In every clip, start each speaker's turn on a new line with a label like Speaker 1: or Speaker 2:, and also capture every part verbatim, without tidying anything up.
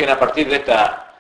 Speaker 1: surgen a partir de esta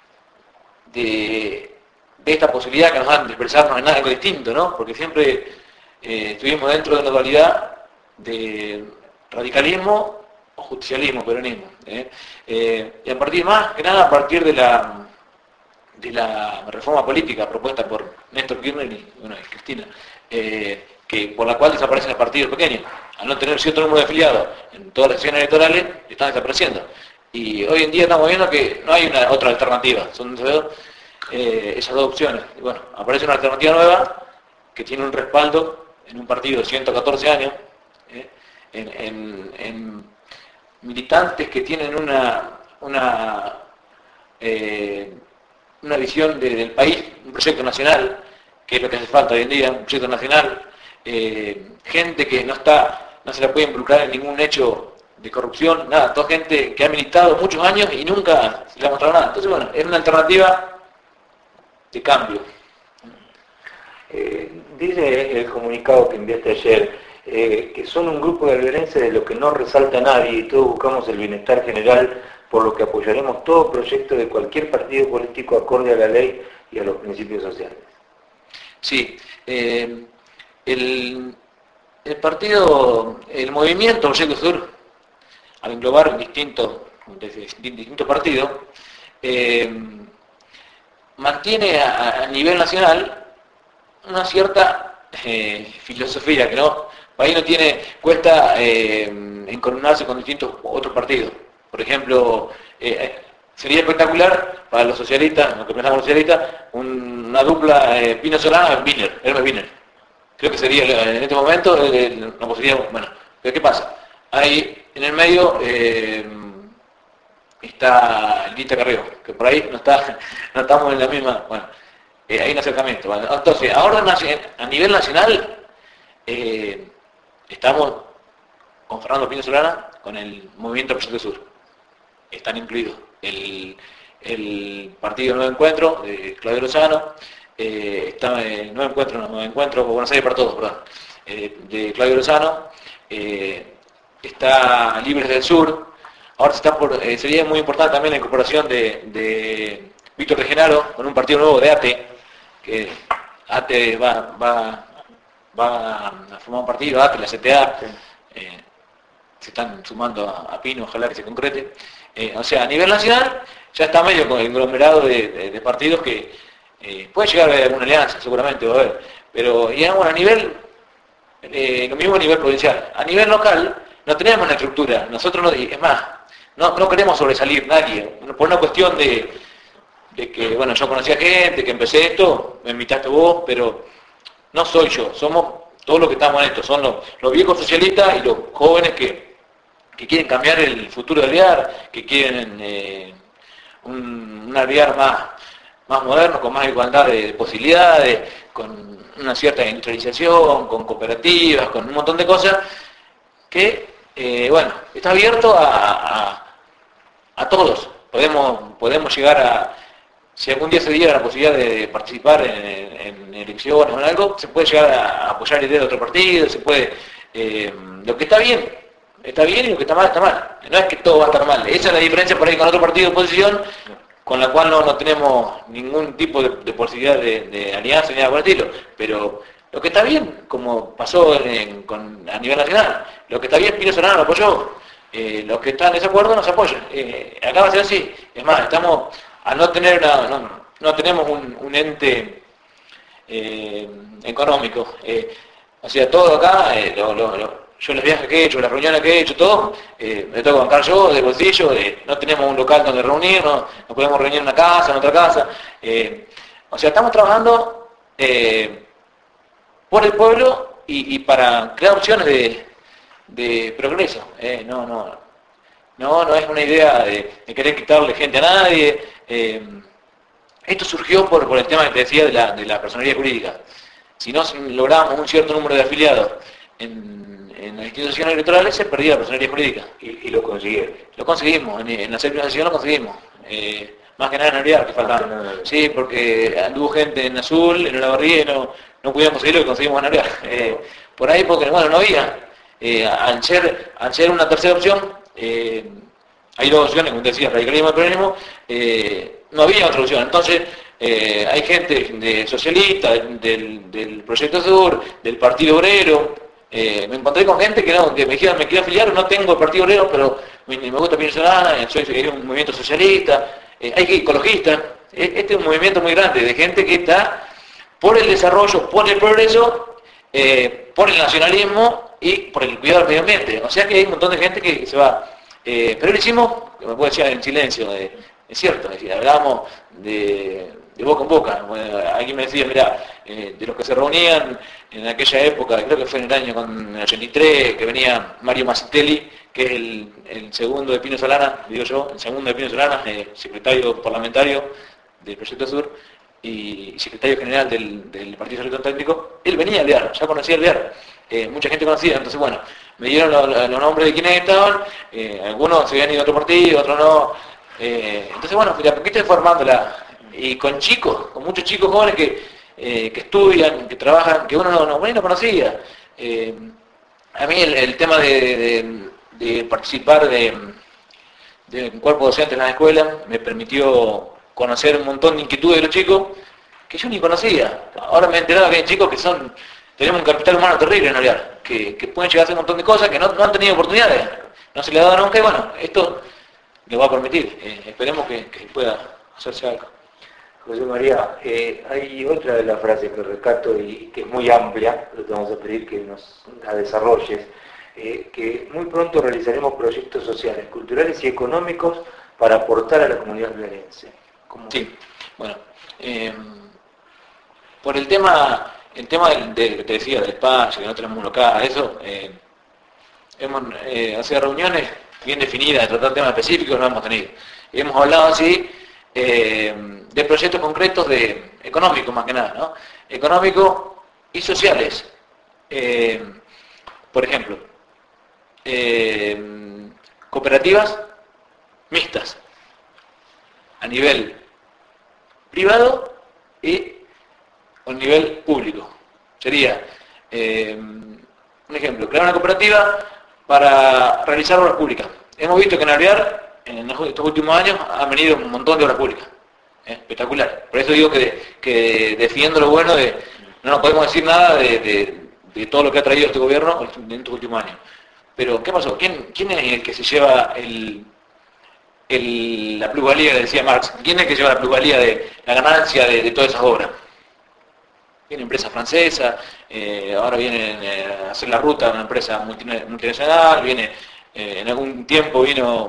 Speaker 1: de, de esta posibilidad que nos dan de expresarnos en algo distinto, ¿no? Porque siempre eh, estuvimos dentro de una dualidad de radicalismo o justicialismo, peronismo. ¿eh? Eh, y a partir más que nada a partir de la de la reforma política propuesta por Néstor Kirchner y, bueno, y Cristina, eh, que, por la cual desaparecen los partidos pequeños. Al no tener cierto número de afiliados en todas las sesiones electorales, están desapareciendo. Y hoy en día estamos viendo que no hay una otra alternativa, son eh, esas dos opciones. Y bueno, aparece una alternativa nueva que tiene un respaldo en un partido de ciento catorce años, eh, en, en, en militantes que tienen una, una eh, una visión de, del país, un proyecto nacional, que es lo que hace falta hoy en día, un proyecto nacional, eh, gente que no está, no se la puede involucrar en ningún hecho de corrupción, nada, toda gente que ha militado muchos años y nunca se le ha mostrado nada. Entonces, bueno, es una alternativa de cambio.
Speaker 2: Eh, dice el comunicado que enviaste ayer, eh, que son un grupo de alberenses de lo que no resalta nadie y todos buscamos el bienestar general, por lo que apoyaremos todo proyecto de cualquier partido político acorde a la ley y a los principios sociales.
Speaker 1: Sí, eh, el, el partido, el movimiento Proyecto Sur, al englobar distintos, distintos partidos, eh, mantiene a, a nivel nacional una cierta eh, filosofía que no, ahí no tiene, cuesta eh, encolumnarse con distintos otros partidos. Por ejemplo, eh, sería espectacular para los socialistas, lo que pensamos los socialistas, un, una dupla eh, Pino Solana, Wiener, Hermes Wiener. Creo que sería en este momento eh, una posibilidad, bueno, pero ¿qué pasa? Hay en el medio eh, está Lita Carrió, que por ahí no está, no estamos en la misma, bueno, eh, hay un acercamiento. Bueno, entonces, ahora a nivel nacional eh, estamos con Fernando Pino Solana, con el Movimiento Proyecto Sur. Están incluidos el, el partido Nuevo Encuentro de Claudio Lozano, eh, está el Nuevo Encuentro, no, Nuevo Encuentro, Buenos Aires para Todos, perdón, eh, de Claudio Lozano, eh, está Libres del Sur, ahora está por, eh, sería muy importante también la incorporación de, de Víctor de Genaro con un partido nuevo de A T E, que A T E va, va, va a formar un partido, A T E, la C T A, eh, se están sumando a, a Pino, ojalá que se concrete. Eh, o sea, a nivel nacional ya está medio con el conglomerado de, de, de partidos que eh, puede llegar a haber alguna alianza, seguramente va a haber, pero digamos a nivel, eh, lo mismo a nivel provincial. A nivel local no tenemos una estructura, nosotros no, es más, no, no queremos sobresalir nadie, por una cuestión de, de que, bueno, yo conocía gente, que empecé esto, me invitaste vos, pero no soy yo, somos todos los que estamos en esto, son los, los viejos socialistas y los jóvenes que que quieren cambiar el futuro de Alvear, que quieren eh, un, un Alvear más, más moderno, con más igualdad de posibilidades, con una cierta industrialización, con cooperativas, con un montón de cosas, que, eh, bueno, está abierto a, a, a todos. Podemos, podemos llegar a, si algún día se diera la posibilidad de participar en, en elecciones o en algo, se puede llegar a apoyar la idea de otro partido, se puede, eh, lo que está bien, está bien y lo que está mal, está mal. No es que todo va a estar mal. Esa es la diferencia por ahí con otro partido de oposición, con la cual no, no tenemos ningún tipo de, de posibilidad de, de alianza ni nada por el estilo. Pero lo que está bien, como pasó en, con, a nivel nacional, lo que está bien, Pino Solana lo apoyó. Eh, los que están en desacuerdo nos apoyan. Eh, acá va a ser así. Es más, estamos, al no tener una, no, no tenemos un, un ente eh, económico. Eh, o sea, todo acá, eh, lo, lo, lo, yo los viajes que he hecho, las reuniones que he hecho, todo, eh, me tengo que bancar yo de bolsillo, eh, no tenemos un local donde reunirnos, no podemos reunir en una casa, en otra casa. Eh, o sea, estamos trabajando eh, por el pueblo y, y para crear opciones de, de progreso. Eh, no, no, no, no es una idea de, de querer quitarle gente a nadie. Eh, esto surgió por, por el tema que te decía de la, de la personalidad jurídica. Si no logramos un cierto número de afiliados en en las instituciones electorales, se perdía la personalidad jurídica.
Speaker 2: Y, y lo consiguieron.
Speaker 1: Lo conseguimos, en, en la séptima sesión lo conseguimos. Eh, más que nada en Alvear, que faltaba. No, no, no. Sí, porque anduvo gente en Azul, en Olavarría, y no, no pudimos conseguir lo que conseguimos en Alvear. Eh, por ahí porque, bueno, no había. Eh, al, ser, al ser una tercera opción, eh, hay dos opciones, como decía, radicalismo y peronismo, eh, no había otra opción. Entonces, eh, hay gente de socialista, del, del Proyecto Sur, del Partido Obrero. Eh, me encontré con gente que, no, que me dijeron, me quiero afiliar, no tengo el Partido Obrero, pero me, me gusta Piñera Solana, soy, soy un movimiento socialista. Eh, hay ecologistas. Este es un movimiento muy grande de gente que está por el desarrollo, por el progreso, eh, por el nacionalismo y por el cuidado del medio ambiente. O sea que hay un montón de gente que se va. Eh, pero lo hicimos, como puedo decir, en silencio. Eh, es cierto, es decir, hablábamos de, de boca en boca. Bueno, alguien me decía, mira, eh, de los que se reunían en aquella época, creo que fue en el año con el ochenta y tres, que venía Mario Massitelli, que es el, el segundo de Pino Solana, digo yo, el segundo de Pino Solana, eh, secretario parlamentario del Proyecto Sur y secretario general del, del Partido Socialista Técnico. Él venía al diario, ya conocía el diario, eh, mucha gente conocía. Entonces, bueno, me dieron los, los nombres de quienes estaban, eh, algunos se habían ido a otro partido, otros no. Eh, entonces, bueno, de a poquito formándola, y con chicos, con muchos chicos jóvenes que, eh, que estudian, que trabajan, que uno no, no, no conocía. Eh, a mí el, el tema de, de, de participar de, de un cuerpo docente en la escuela me permitió conocer un montón de inquietudes de los chicos que yo ni conocía. Ahora me he enterado que hay chicos que son, tenemos un capital humano terrible en realidad, que, que pueden llegar a hacer un montón de cosas que no, no han tenido oportunidades, no se les ha dado nunca, y bueno, esto les va a permitir. Eh, esperemos que, que pueda hacerse algo.
Speaker 2: José María, eh, hay otra de las frases que rescato y que es muy amplia, pero te vamos a pedir que nos la desarrolles, eh, que muy pronto realizaremos proyectos sociales, culturales y económicos para aportar a la comunidad riverense.
Speaker 1: Sí, bueno, eh, por el tema, el tema del, del que te decía, del espacio, que no tenemos un local, eso, eh, hemos, eh, hacer reuniones bien definidas, de tratar temas específicos, no hemos tenido. Y hemos hablado así eh, de proyectos concretos de económicos más que nada, ¿no? Económicos y sociales. Eh, por ejemplo, eh, cooperativas mixtas a nivel privado y a nivel público. Sería, eh, un ejemplo, crear una cooperativa para realizar obras públicas. Hemos visto que en Alvear, en estos últimos años, han venido un montón de obras públicas. ¿Eh? Espectacular. Por eso digo que, que defiendo lo bueno de, no nos podemos decir nada de, de, de todo lo que ha traído este gobierno en estos últimos años. Pero, ¿qué pasó? ¿Quién, quién es el que se lleva el, el, la plusvalía que decía Marx? ¿Quién es el que lleva la plusvalía de la ganancia de, de todas esas obras? Viene empresa francesa, eh, ahora viene eh, a hacer la ruta una empresa multinacional, viene, eh, en algún tiempo vino,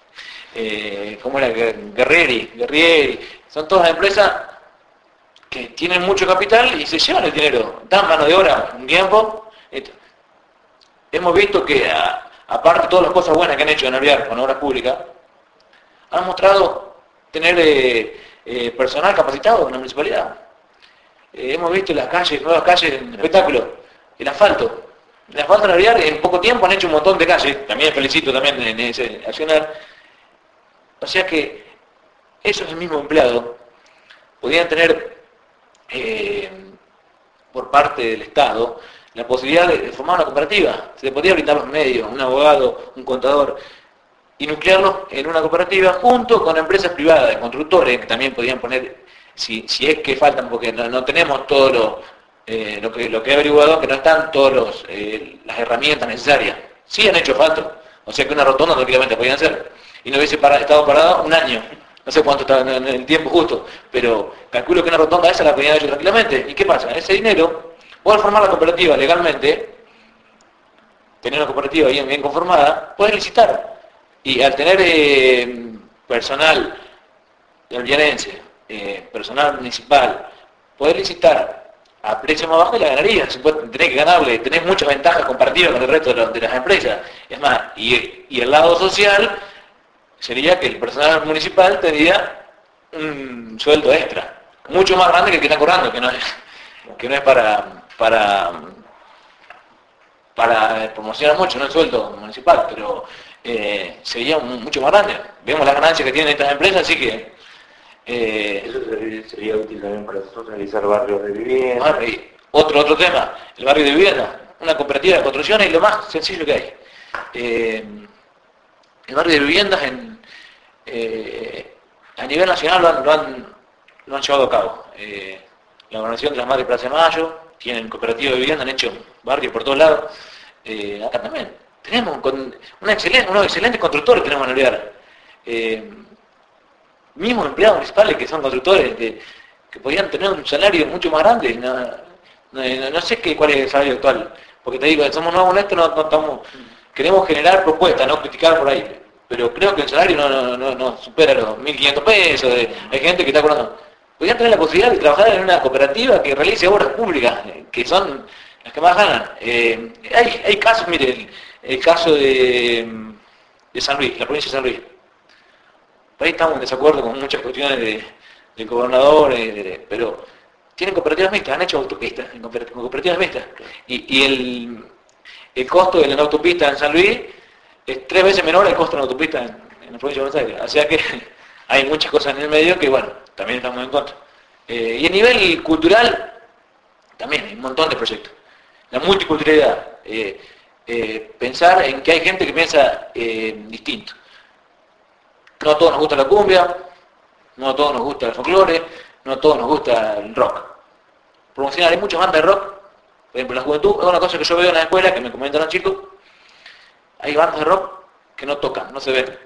Speaker 1: eh, ¿cómo era? Guerrieri, Guerrieri, son todas empresas que tienen mucho capital y se llevan el dinero, dan mano de obra un tiempo. Esto. Hemos visto que, a, aparte de todas las cosas buenas que han hecho en Alvear con obras públicas, han mostrado tener eh, eh, personal capacitado en la municipalidad. Eh, hemos visto las calles, nuevas calles en espectáculo, el asfalto. El asfalto en Alvear en poco tiempo han hecho un montón de calles, también felicito también en ese accionar. O sea que esos mismos empleados podían tener eh, por parte del Estado la posibilidad de formar una cooperativa. Se les podía brindar los medios, un abogado, un contador, y nuclearlos en una cooperativa junto con empresas privadas, de constructores, que también podían poner, si, si es que faltan, porque no, no tenemos todo lo, eh, lo, que, lo que he averiguado, que no están todas eh, las herramientas necesarias. Sí han hecho falta, o sea que una rotonda tranquilamente podían hacer, y no hubiese para, estado parado un año. No sé cuánto está en el tiempo justo, pero calculo que una rotonda esa la podían haber hecho tranquilamente. ¿Y qué pasa? Ese dinero, poder formar la cooperativa legalmente, tener una cooperativa bien, bien conformada, puedes licitar. Y al tener eh, personal alvearense, eh, personal municipal, poder licitar a precio más bajo y la ganaría. Tenés que ganarle, tenés muchas ventajas comparativas con el resto de, los, de las empresas. Es más, y, y el lado social sería que el personal municipal tendría un sueldo extra, mucho más grande que el que están cobrando, que no es, que no es para, para, para promocionar mucho, no el sueldo municipal, pero eh, sería mucho más grande. Vemos las ganancias que tienen estas empresas, así que...
Speaker 2: Eh, Eso sería, sería útil también para nosotros realizar barrios de vivienda.
Speaker 1: Bueno, y otro, otro tema, el barrio de vivienda, una cooperativa de construcción es lo más sencillo que hay. Eh, el barrio de viviendas en, eh, a nivel nacional lo han, lo han, lo han llevado a cabo. Eh, la Gobernación de las Madres Plaza de Mayo, tienen cooperativas de vivienda, han hecho barrios por todos lados. Eh, acá también tenemos con, una excelente, unos excelentes constructores tenemos en Alvear. Eh, mismos empleados municipales que son constructores de, que podían tener un salario mucho más grande. No, no, no sé qué, cuál es el salario actual, porque te digo, somos nuevos honestos, no, no estamos, queremos generar propuestas, no criticar por ahí, pero creo que el salario no, no, no, no supera los mil quinientos pesos, de, hay gente que está cobrando. Podrían tener la posibilidad de trabajar en una cooperativa que realice obras públicas, que son las que más ganan. Eh, hay, hay casos, mire, el, el caso de, de San Luis, la provincia de San Luis. Por ahí estamos en desacuerdo con muchas cuestiones de, del gobernador, eh, de, pero tienen cooperativas mixtas, han hecho autopistas con cooperativas mixtas. Y, y el, el costo de la autopista en San Luis es tres veces menor al costo de la autopista en, en la provincia de Buenos Aires. O sea que hay muchas cosas en el medio que, bueno, también estamos en contra. Eh, y a nivel cultural, también hay un montón de proyectos. La multiculturalidad, eh, eh, pensar en que hay gente que piensa eh, distinto. No a todos nos gusta la cumbia, no a todos nos gusta el folclore, no a todos nos gusta el rock. Promocionar, hay muchas bandas de rock, por ejemplo, la juventud, es una cosa que yo veo en la escuela, que me comentan los chicos, hay bandas de rock que no tocan, no se ven.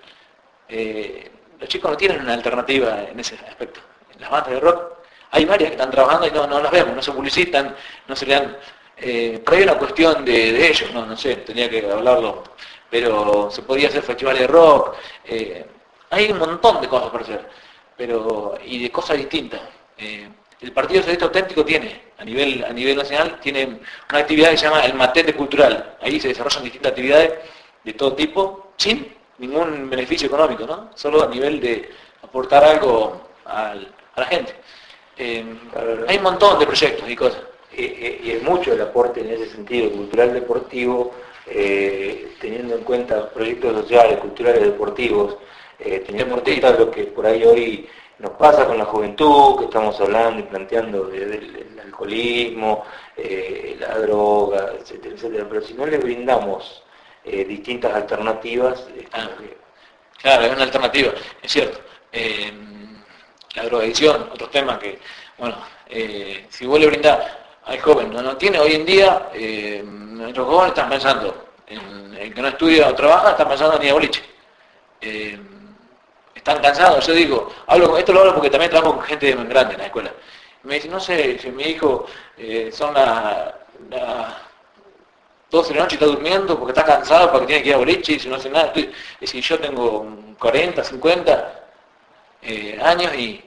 Speaker 1: Eh, los chicos no tienen una alternativa en ese aspecto. En las bandas de rock hay varias que están trabajando y no, no las vemos, no se publicitan, no se le dan... Eh, pero hay una cuestión de, de ellos, no, no sé, tendría que hablarlo, pero se podría hacer festivales de rock, eh, hay un montón de cosas por hacer, pero y de cosas distintas. Eh, el Partido Socialista Auténtico tiene, a nivel, a nivel nacional, tiene una actividad que se llama el Matete Cultural. Ahí se desarrollan distintas actividades de todo tipo, sin ningún beneficio económico, ¿no? Solo a nivel de aportar algo al, a la gente. Eh, hay un montón de proyectos y cosas.
Speaker 2: Y es mucho el aporte en ese sentido, cultural deportivo, eh, teniendo en cuenta proyectos sociales, culturales, deportivos, eh, teniendo en cuenta lo que por ahí hoy nos pasa con la juventud, que estamos hablando y planteando del de, de, de alcoholismo, eh, la droga, etcétera, etcétera. Pero si no le brindamos eh, distintas alternativas...
Speaker 1: Ah, claro, es una alternativa, es cierto. Eh, la drogadicción, otro tema que, bueno, eh, si vos le brindás al joven, no, no tiene hoy en día, eh, nuestros jóvenes están pensando en el que no estudia o trabaja, están pensando en ir a boliche. Eh, están cansados, yo digo, hablo, esto lo hablo porque también trabajo con gente grande en la escuela. Me dice, no sé, si mi hijo eh, son las la doce de la noche y está durmiendo porque está cansado porque tiene que ir a boliche y si no hace nada. Estoy, y si yo tengo cuarenta, cincuenta eh, años y,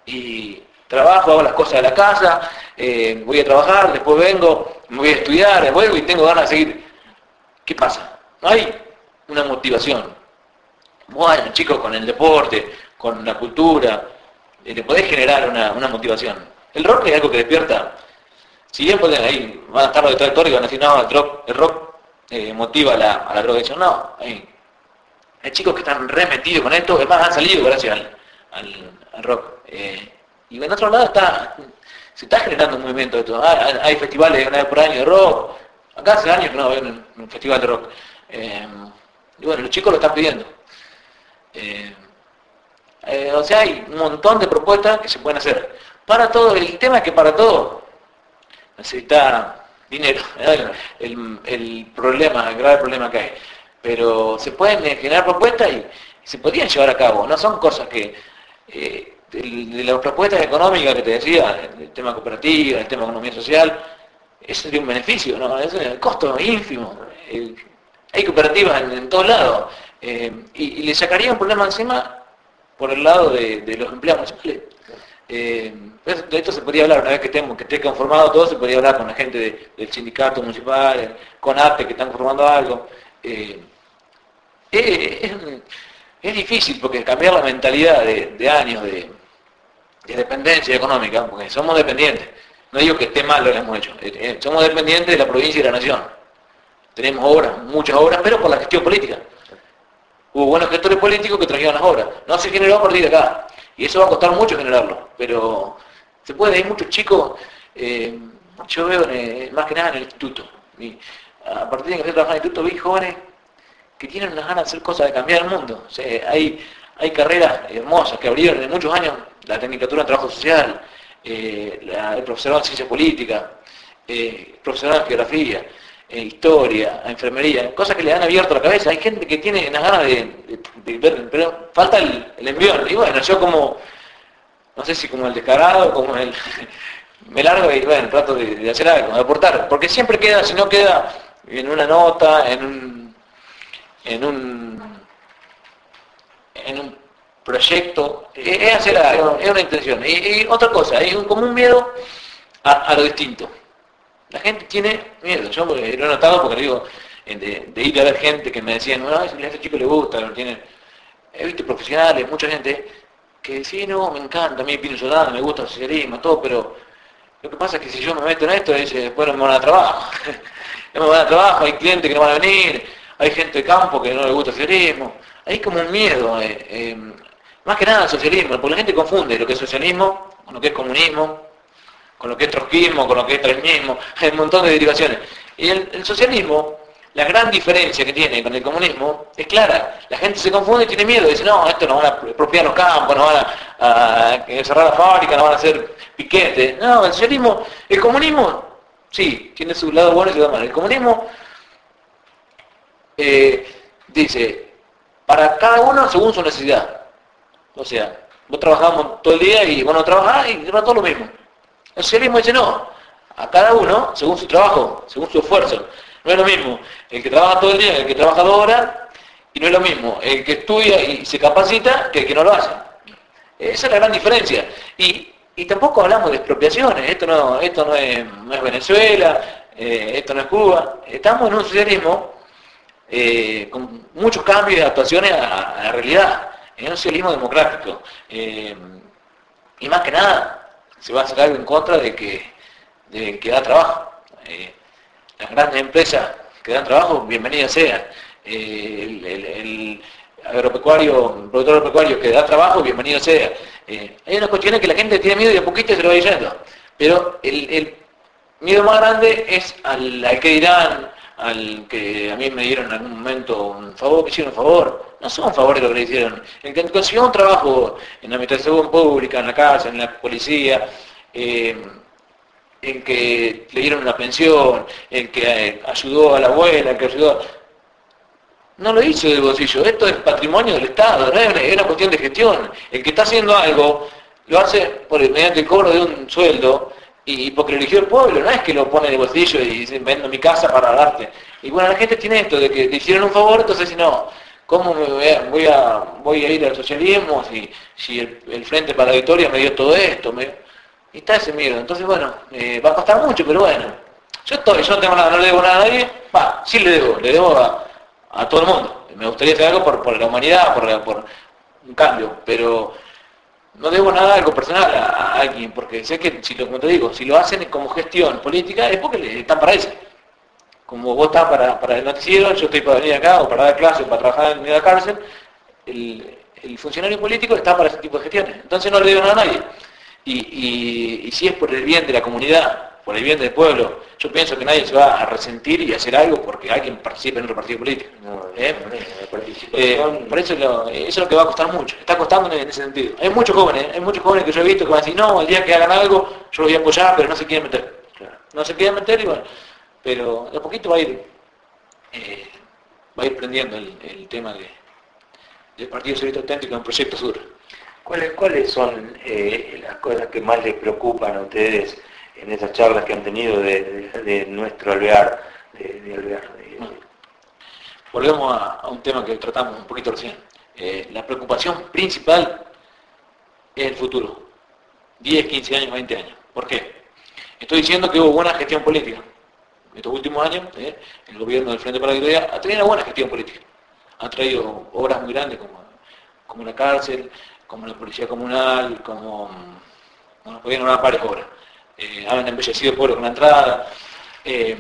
Speaker 1: y trabajo, hago las cosas de la casa, eh, voy a trabajar, después vengo, me voy a estudiar, vuelvo y tengo ganas de seguir. ¿Qué pasa? No hay una motivación. Bueno, chicos, con el deporte, con la cultura, eh, le podés generar una, una motivación. El rock es algo que despierta. Si bien pueden, ahí van a estar los detractores y van a decir, no, el rock, el rock eh, motiva a la, a la drogadicción. No, hay, hay chicos que están remetidos con esto, además han salido gracias al, al, al rock. Eh, y en otro lado está, se está generando un movimiento de esto. Hay, hay festivales una vez por año de rock. Acá hace años que no veo un, un festival de rock. Eh, y bueno, los chicos lo están pidiendo. Eh, eh, o sea, hay un montón de propuestas que se pueden hacer. Para todo, el tema es que para todo necesita dinero, ¿verdad? el, el problema, el grave problema que hay. Pero se pueden generar propuestas y, y se podrían llevar a cabo. No son cosas que... Eh, de, de las propuestas económicas que te decía, el tema cooperativa, el tema economía social, eso sería un beneficio, ¿no? Es el costo ínfimo. Eh, hay cooperativas en, en todos lados. Eh, y, y le sacaría un problema encima por el lado de, de los empleados municipales. Eh, de esto se podría hablar, una vez que, estemos, que esté conformado todo, se podría hablar con la gente de, del sindicato municipal, con A P E que están formando algo. Eh, eh, es, es difícil porque cambiar la mentalidad de, de años de, de dependencia económica, porque somos dependientes. No digo que esté mal lo que hemos hecho, eh, eh, somos dependientes de la provincia y de la nación. Tenemos obras, muchas obras, pero por la gestión política. Hubo buenos gestores políticos que trajeron las obras. No se generó a partir de acá. Y eso va a costar mucho generarlo. Pero se puede, hay muchos chicos, eh, yo veo eh, más que nada en el instituto. Y a partir de que estoy trabajando en el instituto vi jóvenes que tienen unas ganas de hacer cosas, de cambiar el mundo. O sea, hay, hay carreras hermosas que abrieron en muchos años, la Tecnicatura en Trabajo Social, eh, la, el profesorado en Ciencia Política, eh, el profesorado en Geografía, eh, Historia, Enfermería, cosas que le han abierto la cabeza. Hay gente que tiene unas ganas de, de, de ver, pero falta el, el envión. Y bueno, yo como, no sé si como el descarado, como el... me largo y bueno, trato de, de hacer algo, de aportar, porque siempre queda, si no queda en una nota, en un, en un, en un proyecto, es hacer algo, es una intención. Y, y otra cosa, hay un, como un miedo a, a lo distinto. La gente tiene miedo, yo lo he notado porque digo, de, de ir a ver gente que me decían, no, a este chico le gusta, lo tiene, he visto profesionales, mucha gente que sí, no, me encanta, a mí Pino Ciudadano, me gusta el socialismo, todo, pero lo que pasa es que si yo me meto en esto, dice, después no me van a trabajo. No me van a trabajo, hay clientes que no van a venir, hay gente de campo que no le gusta el socialismo. Hay como un miedo, eh, eh, más que nada al socialismo, porque la gente confunde lo que es socialismo con lo que es comunismo, con lo que es trotskismo, con lo que es treñismo, hay un montón de derivaciones. Y el, el socialismo, la gran diferencia que tiene con el comunismo es clara. La gente se confunde y tiene miedo, dice, no, esto nos van a expropiar los campos, nos van a, a cerrar la fábrica, nos van a hacer piquete. No, el socialismo, el comunismo, sí, tiene su lado bueno y su lado malo. El comunismo eh, dice, para cada uno según su necesidad. O sea, vos trabajamos todo el día y vos no trabajás y va todo lo mismo. El socialismo dice, no, a cada uno según su trabajo, según su esfuerzo. No es lo mismo el que trabaja todo el día que el que trabaja dos horas, y no es lo mismo el que estudia y se capacita que el que no lo hace. Esa es la gran diferencia. Y, y tampoco hablamos de expropiaciones. Esto no, esto no, es, no es Venezuela, eh, esto no es Cuba. Estamos en un socialismo eh, con muchos cambios y adaptaciones a, a la realidad. En un socialismo democrático. Eh, y más que nada, se va a hacer algo en contra de que, de que da trabajo. Eh, Las grandes empresas que dan trabajo, bienvenidas sean. Eh, el, el, el agropecuario, el productor agropecuario que da trabajo, bienvenido sea. Eh, hay unas cuestiones que la gente tiene miedo y a poquito se lo va yendo. Pero el, el miedo más grande es al, al que dirán, al que a mí me dieron en algún momento un favor, que hicieron un favor. No son favores lo que le hicieron. El que consiguió un trabajo en la administración pública, en la casa, en la policía, eh, en que le dieron una pensión, en que eh, ayudó a la abuela, en que ayudó... No lo hizo del bolsillo, esto es patrimonio del Estado, no es una, es una cuestión de gestión. El que está haciendo algo, lo hace por el, mediante el cobro de un sueldo, y porque lo eligió el pueblo, no es que lo pone en el bolsillo y dice, vendo mi casa para darte. Y bueno, la gente tiene esto, de que le hicieron un favor, entonces si no, ¿cómo me voy a, voy a, voy a ir al socialismo si, si el, el Frente para la Victoria me dio todo esto? Me, Y está ese miedo. Entonces, bueno, eh, va a costar mucho, pero bueno. Yo estoy, yo no tengo nada, no le debo nada a nadie. Va, sí le debo, le debo a, a todo el mundo. Me gustaría hacer algo por, por la humanidad, por, por un cambio, pero no debo nada algo personal a, a alguien, porque sé que, si lo, como te digo, si lo hacen como gestión política, es porque le están para eso. Como vos estás para, para el noticiero, yo estoy para venir acá, o para dar clases, para trabajar en la cárcel, el, el funcionario político está para ese tipo de gestiones. Entonces no le debo nada a nadie. Y, y, y si es por el bien de la comunidad, por el bien del pueblo, yo pienso que nadie se va a resentir y hacer algo porque alguien participe en otro partido político.
Speaker 2: No,
Speaker 1: ¿Eh?
Speaker 2: no, la participación...
Speaker 1: Eh, por eso, lo, eso es lo que va a costar mucho, está costando en ese sentido. Hay muchos jóvenes, hay muchos jóvenes que yo he visto que van a decir, no, el día que hagan algo, yo los voy a apoyar, pero no se quieren meter.
Speaker 2: Claro.
Speaker 1: No se quieren meter y bueno, pero de a poquito va a ir, eh, va a ir prendiendo el, el tema de, del Partido Socialista Auténtico en Proyecto Sur.
Speaker 2: ¿Cuáles, cuáles son eh, las cosas que más les preocupan a ustedes en esas charlas que han tenido de, de, de nuestro alvear? De, de alvear de...
Speaker 1: Bueno, volvemos a, a un tema que tratamos un poquito recién. Eh, la preocupación principal es el futuro. diez, quince años, veinte años. ¿Por qué? Estoy diciendo que hubo buena gestión política. En estos últimos años, eh, el gobierno del Frente para la Victoria ha tenido una buena gestión política. Ha traído obras muy grandes como, como la cárcel, como la policía comunal, como... Bueno, podían nombrar varias obras. Eh, han embellecido el pueblo con la entrada, eh,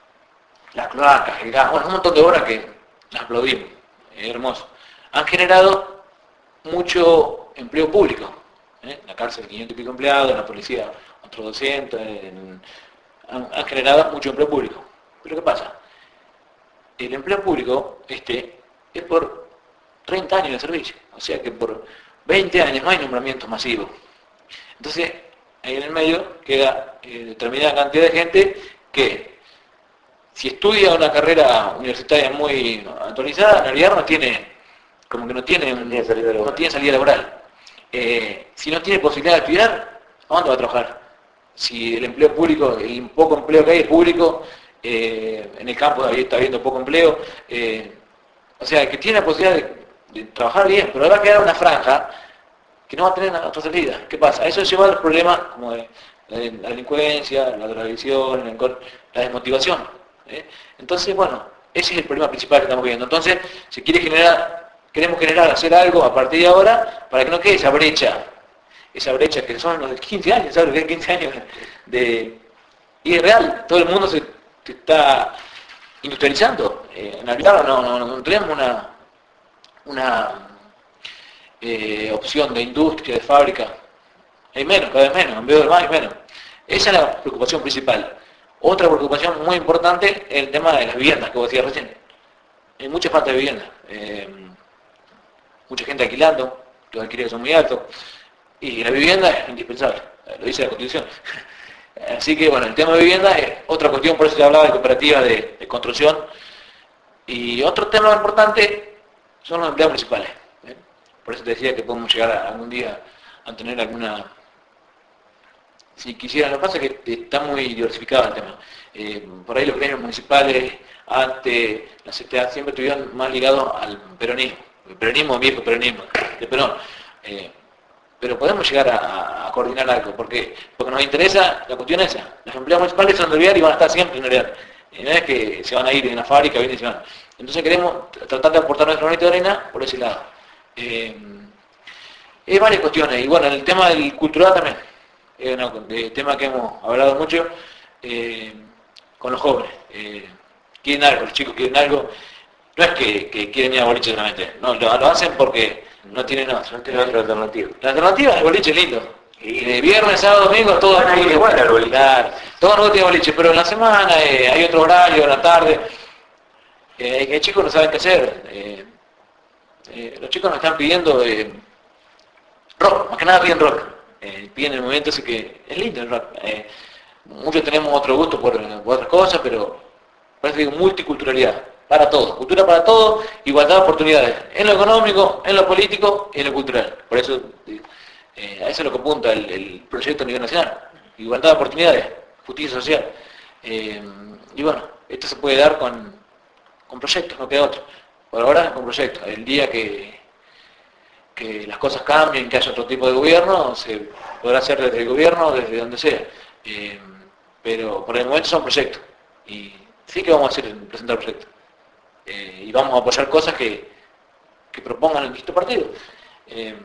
Speaker 1: las cloacas, el gas, bueno, un montón de obras que las aplaudimos, eh, hermoso. Han generado mucho empleo público. ¿eh? La cárcel, quinientos y pico empleados, la policía, otros doscientos. En, han, han generado mucho empleo público. Pero ¿qué pasa? El empleo público este, es por treinta años de servicio. O sea que por veinte años no hay nombramientos masivos. Entonces, ahí en el medio queda eh, determinada cantidad de gente que, si estudia una carrera universitaria muy actualizada, en realidad no tiene, como que no tiene, un,
Speaker 2: no tiene salida laboral.
Speaker 1: no tiene salida laboral. Eh, si no tiene posibilidad de estudiar, ¿a dónde va a trabajar? Si el empleo público, el poco empleo que hay es público, eh, en el campo está habiendo poco empleo, eh, o sea, que tiene la posibilidad de, de trabajar bien, pero va a quedar una franja que no va a tener otra salida. ¿Qué pasa? Eso lleva a los problemas como de, de la delincuencia, la drogadicción, la desmotivación. ¿eh? Entonces, bueno, ese es el problema principal que estamos viendo. Entonces, se quiere generar, queremos generar, hacer algo a partir de ahora para que no quede esa brecha, esa brecha que son los de quince años, ¿sabes? Que quince años de... Y es real, todo el mundo se, se está industrializando. Eh, en realidad no, no, no tenemos una, una eh, opción de industria, de fábrica. Hay menos, cada vez menos, en vez de más hay menos. Esa es la preocupación principal. Otra preocupación muy importante es el tema de las viviendas, que vos decías recién. Hay mucha falta de vivienda. Eh, mucha gente alquilando, los alquileres son muy altos. Y la vivienda es indispensable, lo dice la Constitución. Así que, bueno, el tema de vivienda es otra cuestión, por eso te hablaba de cooperativas de, de construcción. Y otro tema importante son los empleados municipales. ¿eh? Por eso te decía que podemos llegar a, algún día a tener alguna... Si quisieran, lo que pasa es que está muy diversificado el tema. Eh, por ahí los gremios municipales, antes, la C T A, siempre estuvieron más ligados al peronismo. El peronismo, viejo peronismo, de Perón. Eh, pero podemos llegar a, a coordinar algo, porque porque nos interesa la cuestión esa. Los empleados municipales son de olvidar y van a estar siempre en realidad. No es que se van a ir en la fábrica, vienen y se van. Entonces queremos tratar de aportar nuestro granito de arena por ese lado. Eh, hay varias cuestiones, y bueno, el tema del cultural también, es un tema que hemos hablado mucho eh, con los jóvenes. Eh, quieren algo, los chicos quieren algo. No es que, que quieren ir a boliche solamente, no, lo, lo hacen porque no tienen, no, no tienen otra alternativa. La alternativa es el boliche es lindo. Eh, viernes, sábado, domingo, todo
Speaker 2: bueno,
Speaker 1: es
Speaker 2: igual al boliche.
Speaker 1: Claro, todo no tiene boliche, pero en la semana eh, hay otro horario, en la tarde. Eh, hay chicos no saben qué hacer. Eh, eh, los chicos nos están pidiendo eh, rock, más que nada piden rock. Eh, piden el movimiento ese que es lindo el rock. Eh, muchos tenemos otro gusto por, por otras cosas, pero parece que multiculturalidad. Para todo, cultura para todo, igualdad de oportunidades, en lo económico, en lo político y en lo cultural. Por eso, eh, a eso es lo que apunta el, el proyecto a nivel nacional. Igualdad de oportunidades, justicia social. Eh, y bueno, esto se puede dar con, con proyectos, no queda otro. Por ahora, con proyectos. El día que, que las cosas cambien, que haya otro tipo de gobierno, se podrá hacer desde el gobierno, desde donde sea. Eh, pero por el momento son proyectos. Y sí que vamos a hacer presentar proyectos. Eh, y vamos a apoyar cosas que, que propongan el distintos partidos. Eh,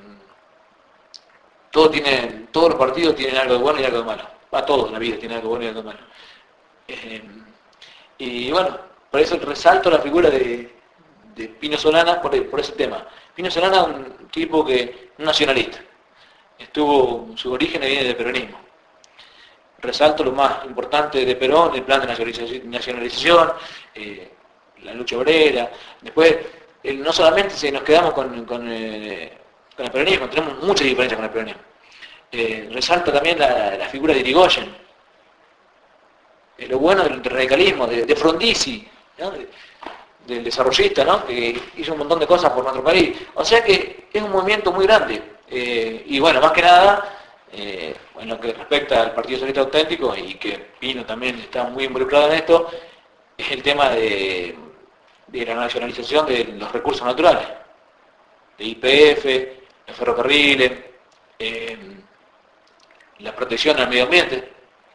Speaker 1: todo tiene, todos los partidos tienen algo de bueno y algo de malo. Va, todo en la vida tiene algo bueno y algo de malo. Eh, y bueno, por eso resalto la figura de, de Pino Solana por, por ese tema. Pino Solana es un tipo que, un nacionalista. Estuvo, su origen viene del peronismo. Resalto lo más importante de Perón, el plan de nacionalización, eh, la lucha obrera. Después, eh, no solamente si nos quedamos con, con, eh, con el peronismo, tenemos muchas diferencias con el peronismo. Eh, resalta también la, la figura de Irigoyen, eh, lo bueno del radicalismo, de, de Frondizi, ¿no? de, del desarrollista, ¿no? Que hizo un montón de cosas por nuestro país. O sea que es un movimiento muy grande. Eh, y bueno, más que nada, eh, en lo que respecta al Partido Socialista Auténtico, y que Pino también está muy involucrado en esto, es el tema de de la nacionalización de los recursos naturales, de Y P F, los ferrocarriles, eh, la protección al medio ambiente.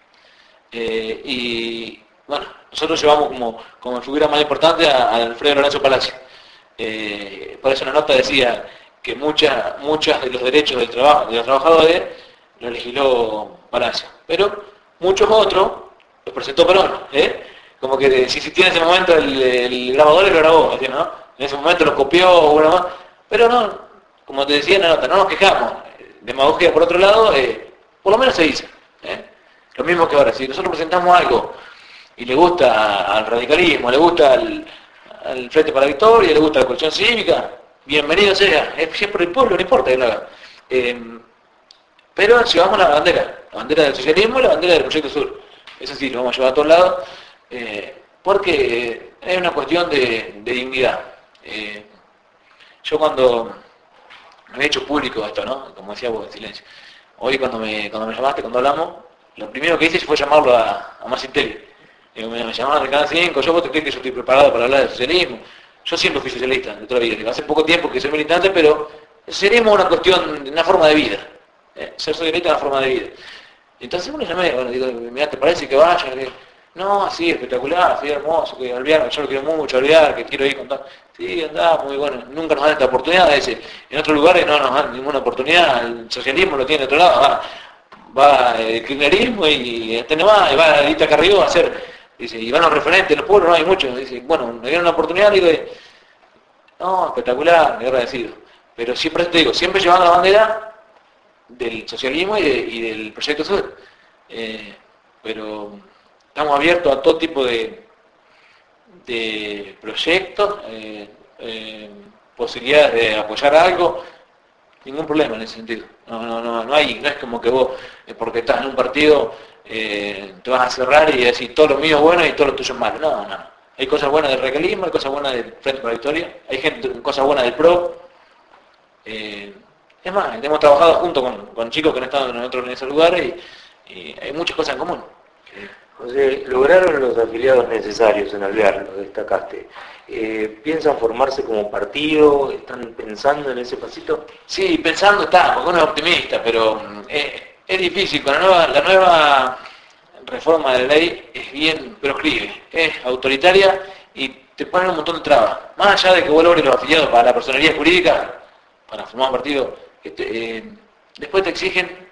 Speaker 1: Eh, y bueno, nosotros llevamos como, como figura más importante a, a Alfredo Lorenzo Palacio. Eh, por eso la nota decía que muchas muchas de los derechos del trabajo, de los trabajadores lo legisló Palacio, pero muchos otros los presentó Perón. ¿eh? Como que si existía en ese momento el, el grabador, lo grabó, ¿no? En ese momento lo copió uno más, pero no, como te decía en la nota, no nos quejamos. Demagogia por otro lado, eh, por lo menos se dice. ¿eh? Lo mismo que ahora, si nosotros presentamos algo y le gusta al radicalismo, le gusta al, al Frente para la Victoria, le gusta la coalición cívica, bienvenido sea, es siempre el pueblo, no importa que lo haga. Eh, pero llevamos la bandera, la bandera del socialismo y la bandera del Proyecto Sur. Eso sí, lo vamos a llevar a todos lados, eh, porque es una cuestión de, de dignidad. Eh, yo cuando me he hecho público esto, ¿no? Como decía vos, en silencio. Hoy cuando me, cuando me llamaste, cuando hablamos, lo primero que hice fue llamarlo a, a Masintelli. Digo, me, me llamaron de Canal cinco, yo vos te crees que yo estoy preparado para hablar de socialismo. Yo siempre fui socialista, de toda la vida. Digo, hace poco tiempo que soy militante, pero el socialismo es una cuestión, una forma de vida. ¿eh? Ser socialista es una forma de vida. Entonces uno llamé, bueno, digo, mira, ¿te parece que vaya? Digo, no, sí, espectacular, así hermoso, que Alvear, yo lo quiero mucho, Alvear, que quiero ir con todo. Sí, andá, muy bueno, nunca nos dan esta oportunidad, dice, en otros lugares no nos dan ninguna oportunidad, el socialismo lo tiene de otro lado, va, va el kirchnerismo y este nomás, y va Edita Carrió a hacer, dice, y van los referentes, los pueblos no hay muchos, dice, bueno, me dieron una oportunidad, digo, no, espectacular, me he agradecido. Pero siempre te digo, siempre llevando la bandera del socialismo y, de, y del Proyecto Sur. Eh, pero estamos abiertos a todo tipo de, de proyectos, eh, eh, posibilidades de apoyar algo, ningún problema en ese sentido. No, no, no, no hay, no es como que vos, eh, porque estás en un partido, eh, te vas a cerrar y decir todo lo mío es bueno y todo lo tuyo es malo. No, no. Hay cosas buenas del radicalismo, hay cosas buenas del Frente para la Victoria, hay gente, cosas buenas del PRO. Eh, es más, hemos trabajado junto con, con chicos que no están en otros en esos lugares y, y hay muchas cosas en común.
Speaker 2: José, lograron los afiliados necesarios en Alvear, lo destacaste. Eh, ¿Piensan formarse como partido? ¿Están pensando en ese pasito?
Speaker 1: Sí, pensando está, porque uno es optimista, pero eh, es difícil. Con la nueva, la nueva reforma de la ley es bien proscribe, es autoritaria y te ponen un montón de trabas. Más allá de que vos logres los afiliados para la personería jurídica, para formar un partido, que te, eh, después te exigen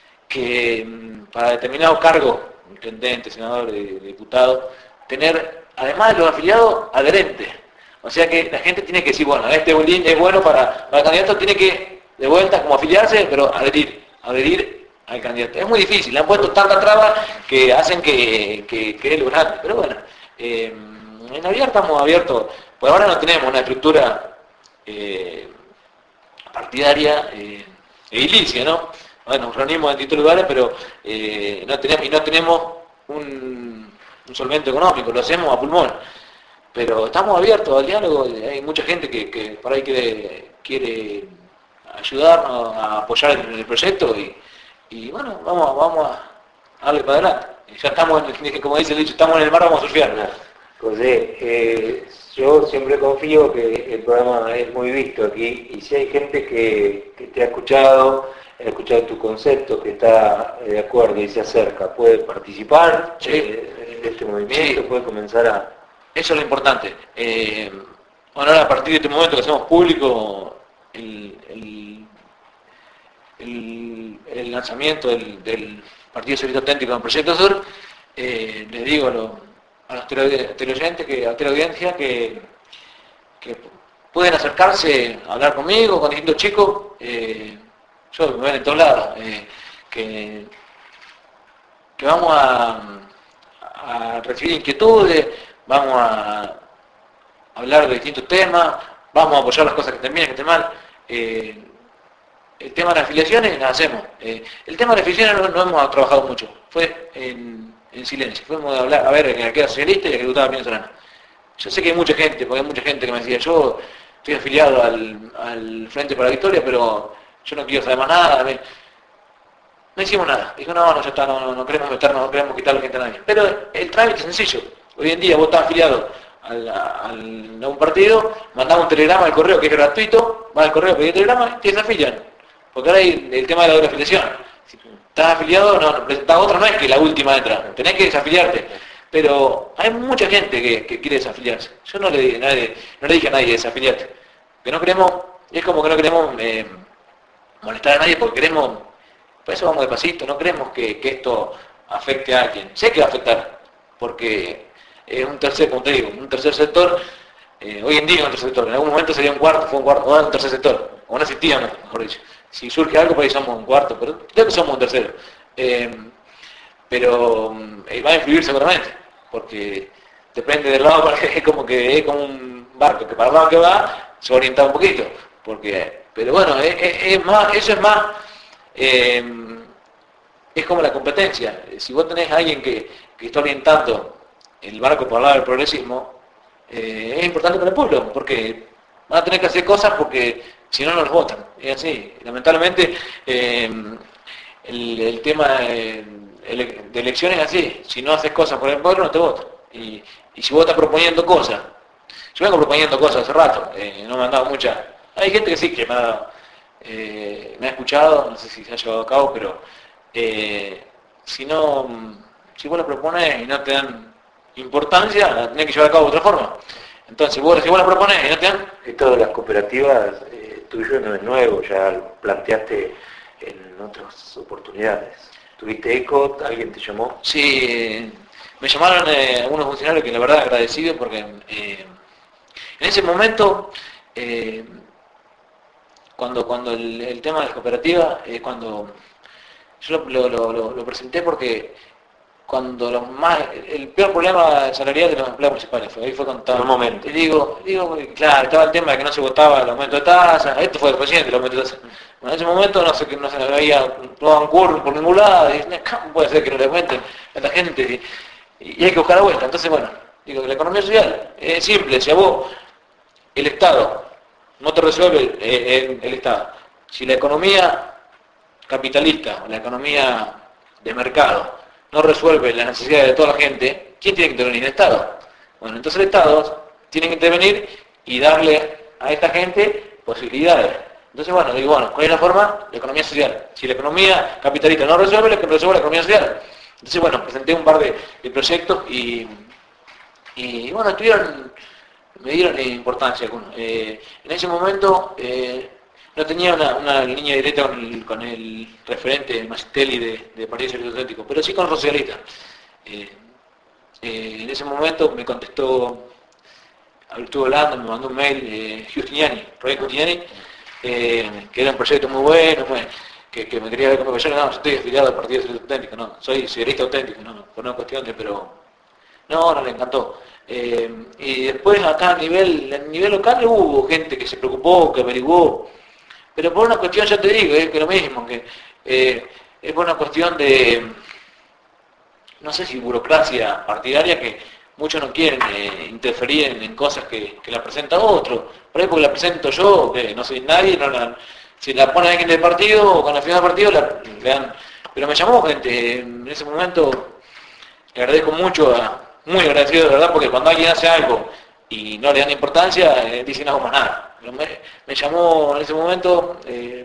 Speaker 1: que para determinado cargo, intendente, senador, diputado, tener, además de los afiliados, adherentes. O sea que la gente tiene que decir, bueno, este bolín es bueno para, para el candidato, tiene que, de vuelta, como afiliarse, pero adherir, adherir al candidato. Es muy difícil, le han puesto tanta traba que hacen que, que, que es lograble. Pero bueno, eh, en Alvear estamos abiertos, por ahora no tenemos una estructura eh, partidaria eh, edilicia, ¿no? Bueno, nos reunimos en distintos lugares, pero eh, no tenemos, y no tenemos un, un solvento económico, lo hacemos a pulmón. Pero estamos abiertos al diálogo, hay mucha gente que, que por ahí quiere, quiere ayudarnos a apoyar el, el proyecto y, y bueno, vamos, vamos a darle para adelante. Ya estamos, en, como dice el dicho, estamos en el mar, vamos a surfear.
Speaker 2: José, eh, yo siempre confío que el programa es muy visto aquí y si hay gente que, que te ha escuchado, ha escuchado tu concepto, que está de acuerdo y se acerca, puede participar
Speaker 1: sí.
Speaker 2: eh, de este movimiento,
Speaker 1: sí.
Speaker 2: puede comenzar a...
Speaker 1: Eso es lo importante. Eh, bueno, ahora a partir de este momento que hacemos público el, el, el, el lanzamiento del, del Partido Socialista Auténtico en el Proyecto Sur, eh, les digo a los, a los teleoyentes, que, a la teleaudiencia que, que pueden acercarse a hablar conmigo, con distintos chicos, eh, yo me ven en todos lados, eh, que, que vamos a, a recibir inquietudes, vamos a hablar de distintos temas, vamos a apoyar las cosas que estén bien, que estén mal. Eh, el tema de las afiliaciones las hacemos. Eh, el tema de las afiliaciones no, no hemos trabajado mucho, fue en, en silencio. Fuimos a hablar, a ver, que era socialista y a que gustaba bien Solana. Yo sé que hay mucha gente, porque hay mucha gente que me decía, yo estoy afiliado al, al Frente para la Victoria, pero yo no quiero saber más nada. Me, no hicimos nada. Dijo, no, no, ya está, no, no, no queremos meternos, no queremos quitarle gente a nadie. Pero el trámite es sencillo. Hoy en día vos estás afiliado al, al, a un partido, mandás un telegrama al correo que es gratuito, vas al correo, pedís telegrama y te desafilian. Porque ahora hay el tema de la doble afiliación. Si estás afiliado, no, no presentás otra, no es que la última entra, tenés que desafiliarte. Pero hay mucha gente que, que quiere desafiliarse. Yo no le, nadie, no le dije a nadie desafiliarte. Que no queremos, es como que no queremos eh, molestar a nadie porque queremos, por eso vamos despacito, no queremos que, que esto afecte a alguien. Sé que va a afectar, porque es un tercer, como te digo, un tercer sector, eh, hoy en día es un tercer sector, en algún momento sería un cuarto, fue un cuarto, no un tercer sector, o no existíamos, mejor dicho. Si surge algo, por ahí somos un cuarto, pero creo que somos un tercero. Eh, pero eh, va a influir seguramente, porque depende del lado, porque es como que es como un barco, que para el lado que va, se va a orientar un poquito, porque, pero bueno, es, es, es más, eso es más, eh, es como la competencia. Si vos tenés a alguien que, que está orientando el barco por el lado del progresismo, eh, es importante para el pueblo, porque van a tener que hacer cosas porque si no, no los votan. Es así. Lamentablemente, eh, el, el tema de, de elecciones es así. Si no haces cosas por el pueblo, no te votan. Y, y si vos estás proponiendo cosas, yo vengo proponiendo cosas hace rato, eh, no me han dado muchas. Hay gente que sí que me ha dado, eh, me ha escuchado, no sé si se ha llevado a cabo, pero eh, si no, si vos lo propones y no te dan importancia, la tenés que llevar a cabo de otra forma. Entonces, vos, si vos la proponés y no te dan...
Speaker 2: Esto de las cooperativas, eh, tuyo no es nuevo, ya lo planteaste en otras oportunidades. ¿Tuviste eco? ¿Alguien te llamó?
Speaker 1: Sí, me llamaron eh, algunos funcionarios que la verdad agradecido porque eh, en ese momento, eh, cuando, cuando el, el tema de las cooperativas, eh, cuando yo lo, lo, lo, lo presenté porque cuando los más, el peor problema salarial de los empleados municipales fue, ahí fue cuando estaba,
Speaker 2: un momento.
Speaker 1: Y digo, digo, claro, estaba el tema de que no se votaba el aumento de tasas, esto fue reciente el aumento de tasas. Bueno, en ese momento no sé que no se había no curro por ningún lado, y ¿cómo puede ser que no le aumenten a la gente? Y, y hay que buscar la vuelta. Entonces, bueno, digo, la economía social es simple, si a vos el Estado no te resuelve eh, el, el Estado, si la economía capitalista o la economía de mercado no resuelve las necesidades de toda la gente, ¿quién tiene que intervenir? El Estado. Bueno, entonces el Estado tiene que intervenir y darle a esta gente posibilidades. Entonces, bueno, digo, bueno, ¿cuál es la forma? La economía social. Si la economía capitalista no resuelve, que resuelve la economía social. Entonces, bueno, presenté un par de, de proyectos y, y, bueno, tuvieron, me dieron importancia algunos. Eh, en ese momento eh, no tenía una, una línea directa con el, con el referente Magistelli de, de Partido Socialista Auténtico, pero sí con los socialistas. Eh, eh, en ese momento me contestó, estuvo hablando, me mandó un mail eh, Giustiniani, Roberto Giustiniani, eh, que era un proyecto muy bueno, bueno que, que me quería ver como que yo no, yo estoy afiliado al Partido Socialista Auténtico, no, soy socialista auténtico, no, por una cuestión de, pero no, no le encantó. Eh, y después acá a nivel, a nivel local hubo gente que se preocupó, que averiguó, pero por una cuestión, ya te digo, es que lo mismo, que eh, es por una cuestión de, no sé si burocracia partidaria, que muchos no quieren eh, interferir en, en cosas que, que la presenta otro. Por ahí porque la presento yo, que no soy nadie, no la, si la pone alguien del partido o con la firma del partido, la, le dan. Pero me llamó gente, en ese momento le agradezco mucho, a, muy agradecido de verdad, porque cuando alguien hace algo y no le dan importancia, eh, dicen no hago más nada. Pero me, me llamó en ese momento, eh,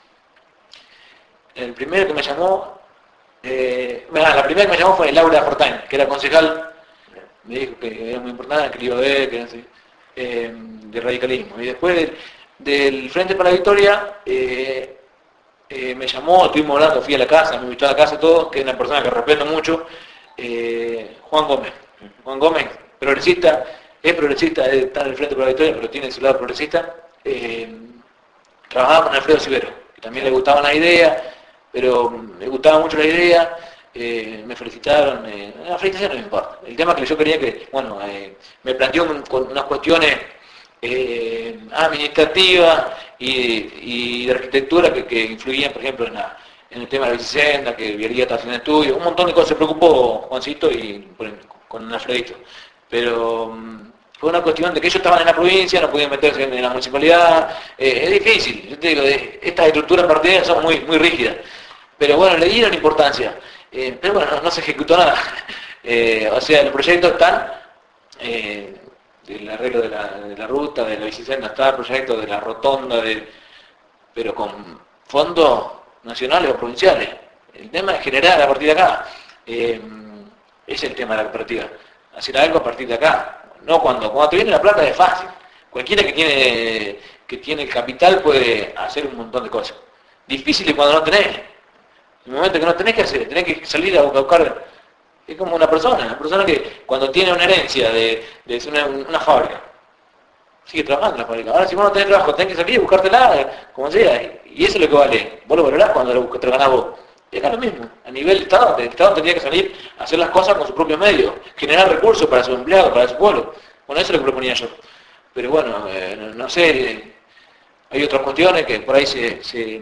Speaker 1: el primero que me llamó, eh, la primera que me llamó fue Laura Fortain, que era concejal, me dijo que era muy importante, que le iba a ver, que era así, eh, de radicalismo. Y después del, del Frente para la Victoria, eh, eh, me llamó, estuvimos hablando, fui a la casa, me invitó a la casa todo, que es una persona que respeto mucho, eh, Juan Gómez. Juan Gómez, progresista, es progresista, está en el Frente para la Victoria, pero tiene su lado progresista. Eh, trabajaba con Alfredo Civero, que también le gustaban las ideas, pero me gustaba mucho la idea, eh, me felicitaron, eh, la felicitación no me importa. El tema que yo quería que, bueno, eh, me planteó un, con unas cuestiones eh, administrativas y, y de arquitectura que, que influían, por ejemplo, en, la, en el tema de la bicicenda, que Vialidad estaba haciendo estudios, un montón de cosas. Se preocupó Juancito y con Alfredito. Pero fue una cuestión de que ellos estaban en la provincia, no podían meterse en la municipalidad, eh, es difícil, yo te digo, estas estructuras partidarias son muy, muy rígidas, pero bueno, le dieron importancia, eh, pero bueno, no, no se ejecutó nada, eh, o sea, los proyectos están, eh, del arreglo de la, de la ruta, de la bicicenda, está el proyecto de la rotonda, de, pero con fondos nacionales o provinciales, el tema es generar a partir de acá, eh, es el tema de la cooperativa, hacer algo a partir de acá. No, cuando, cuando te viene la plata es fácil. Cualquiera que tiene, que tiene el capital puede hacer un montón de cosas. Difícil es cuando no tenés. En el momento que no tenés que hacer, tenés que salir a buscar. Es como una persona, una persona que cuando tiene una herencia de, de una, una fábrica, sigue trabajando en la fábrica. Ahora si vos no tenés trabajo, tenés que salir a buscártela, como sea. Y eso es lo que vale. Vos lo valorás cuando lo, te lo ganás vos. Y acá lo mismo, a nivel Estado, el Estado tendría que salir a hacer las cosas con sus propios medios, generar recursos para sus empleados, para su pueblo. Bueno, eso es lo que proponía yo. pero bueno, eh, no, no sé, hay otras cuestiones que por ahí se, se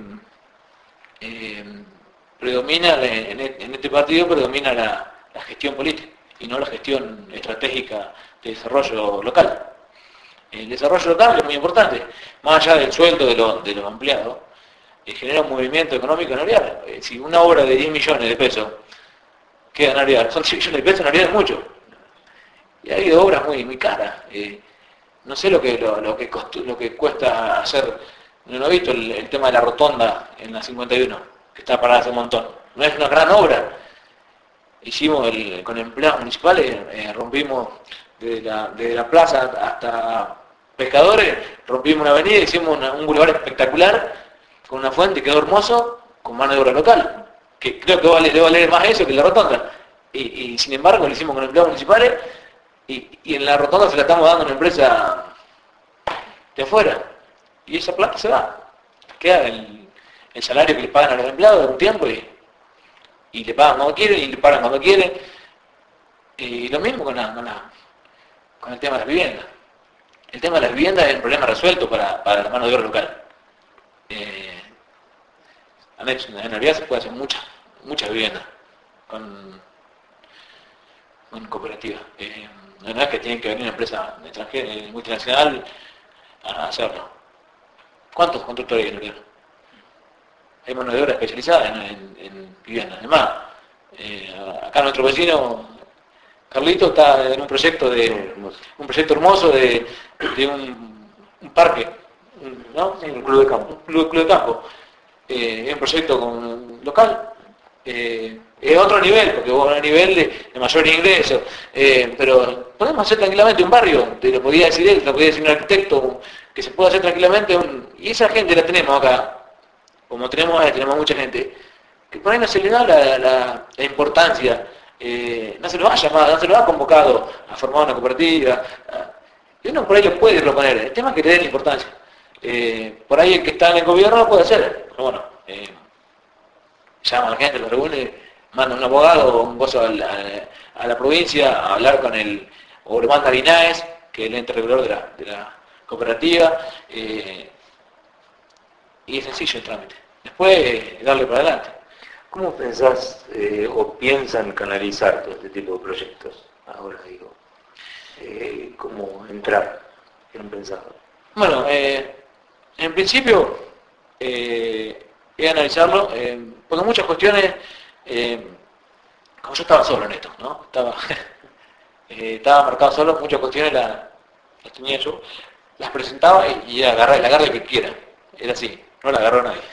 Speaker 1: eh, predomina, en, en este partido predomina la, la gestión política y no la gestión estratégica de desarrollo local. El desarrollo local es muy importante, más allá del sueldo de, lo, de los empleados, eh, genera un movimiento económico en Arial. Eh, si una obra de diez millones de pesos queda en Arial, son diez millones de pesos en Arial es mucho. Y ha habido obras muy, muy caras. Eh, no sé lo que, lo, lo, que costu, lo que cuesta hacer, no lo he visto, el, el tema de la rotonda en la cincuenta y uno, que está parada hace un montón. No es una gran obra. Hicimos el, con empleados municipales, eh, rompimos desde la, desde la plaza hasta Pescadores, rompimos una avenida, hicimos una, un bulevar espectacular, con una fuente, quedó hermoso, con mano de obra local, que creo que vale, debe valer más eso que la rotonda. Y, y sin embargo lo hicimos con empleados municipales, y, y en la rotonda se la estamos dando a una empresa de afuera, y esa plata se va. Queda el, el salario que le pagan a los empleados de un tiempo, y, y le pagan cuando quieren, y le pagan cuando quieren. Y lo mismo con, la, con, la, con el tema de las viviendas. El tema de las viviendas es un problema resuelto para, para la mano de obra local. Eh, han hecho, en realidad se puede hacer muchas, muchas viviendas con, con cooperativas. Eh, no es que tienen que venir una empresa extranjera, multinacional a hacerlo. ¿Cuántos constructores hay en realidad? Hay mano de obra especializada en, en, en viviendas. Además, eh, acá nuestro vecino Carlito está en un proyecto de un proyecto hermoso de, de un, un parque, ¿no?
Speaker 2: Un club de campo.
Speaker 1: Un club, club de campo. Eh, es un proyecto con, local. Eh, es otro nivel, porque vos a nivel de, de mayor ingreso. Eh, pero podemos hacer tranquilamente un barrio, te lo podía decir él, te lo podía decir un arquitecto, que se puede hacer tranquilamente. Un, y esa gente la tenemos acá, como tenemos, eh, tenemos mucha gente, que por ahí no se le da la, la, la importancia. Eh, no se lo ha llamado, no se lo ha convocado a formar una cooperativa, a, y uno por ahí lo puede proponer, el tema es que le den importancia. Eh, por ahí el que está en el gobierno lo puede hacer, pero bueno, eh, llama a la gente, lo reúne, manda un abogado o un gozo a la, a la provincia a hablar con el, o lo manda a Linaes, que es el ente regulador de la, de la cooperativa, eh, y es sencillo el trámite. Después eh, darle para adelante.
Speaker 2: ¿Cómo pensás eh, o piensan canalizar todo este tipo de proyectos? Ahora digo, eh, ¿cómo entrar? ¿Qué han pensado?
Speaker 1: Bueno, eh, en principio, eh, he analizarlo, eh, porque muchas cuestiones, eh, como yo estaba solo en esto, ¿no? Estaba, eh, estaba marcado solo, muchas cuestiones las, las tenía yo, las presentaba y, y agarré, la agarré el que quiera, era así. No la agarró nadie.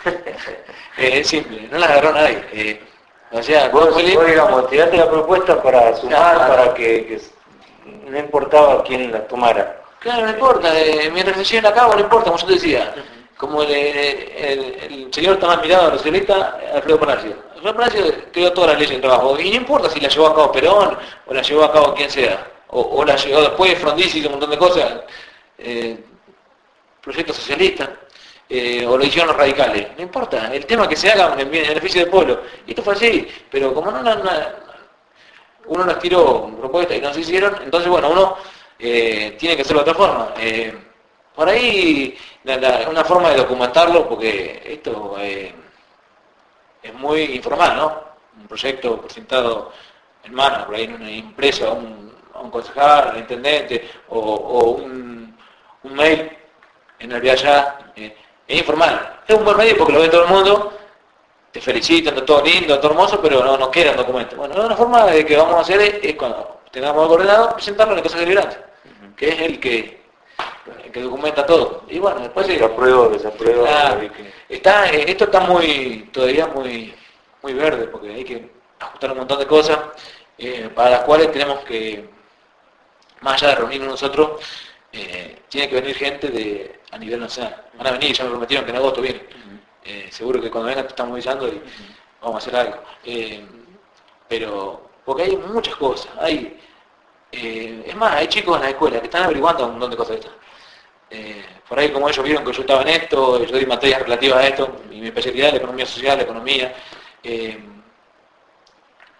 Speaker 1: eh, es simple, no la agarró nadie. Eh, o sea,
Speaker 2: vos, vos
Speaker 1: vos,
Speaker 2: digamos, tiraste la propuesta para sumar, claro, para que, que no importaba quién la tomara.
Speaker 1: Claro, no importa. Eh, mi reflexión acá, no importa, como yo te decía. Como el, el, el señor está más mirado a los socialistas, Alfredo Palacio. Alfredo Palacio creó todas las leyes de trabajo. Y no importa si la llevó a cabo Perón, o la llevó a cabo quien sea. O, o la llevó después Frondizi y un montón de cosas. Eh, proyectos socialistas. Eh, o lo hicieron los radicales, no importa, el tema que se haga en beneficio del pueblo. Y esto fue así, pero como no, no, no uno nos tiró propuestas y no se hicieron, entonces bueno, uno eh, tiene que hacerlo de otra forma. Eh, por ahí la, la, una forma de documentarlo, porque esto eh, es muy informal, ¿no? Un proyecto presentado en mano, por ahí en un impreso a un, a un concejal, al intendente, o, o un, un mail en el viaje. Eh, Es informal, es un buen medio porque lo ve todo el mundo, te felicitan, todo lindo, todo hermoso, pero no, no queda el documento. Bueno, una forma de que vamos a hacer es, es cuando tengamos algo ordenado, presentarlo en la Cosa Deliberante, que es el que, el que documenta todo. Y bueno, después se
Speaker 2: apruebo, desapruebo.
Speaker 1: Ah, está, esto está muy, todavía muy, muy verde, porque hay que ajustar un montón de cosas, eh, para las cuales tenemos que, más allá de reunirnos nosotros, eh, tiene que venir gente de a nivel nacional. Van a venir, ya me prometieron que en agosto vienen. Eh, seguro que cuando vengan te estamos avisando y vamos a hacer algo. Eh, pero, porque hay muchas cosas. Hay, eh, es más, hay chicos en la escuela que están averiguando un montón de cosas de estas. Eh, por ahí como ellos vieron que yo estaba en esto, yo di materias relativas a esto, y mi especialidad es la economía social, la economía. Eh,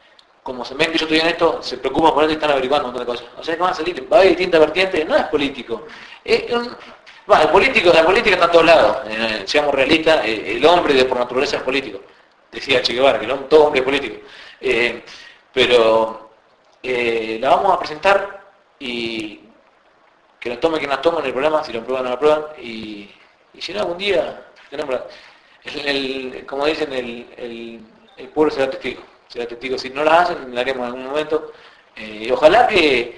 Speaker 1: como se ven que yo estoy en esto, se preocupan por esto y están averiguando un montón de cosas. O sea que van a salir, va a haber distintas vertientes, no es político. Es un, bueno, el político, la política está a todos lados, eh, seamos realistas, eh, el hombre de por naturaleza es político. Decía Che Guevara, que el hombre, todo hombre es político. Eh, pero eh, la vamos a presentar y que la tome quien la tome, no hay problema, si lo aprueban no lo aprueban, y, y si no algún día, tenemos la- el, el- como dicen, el, el, el pueblo será testigo, será testigo, si no la hacen, la haremos en algún momento, eh, y ojalá que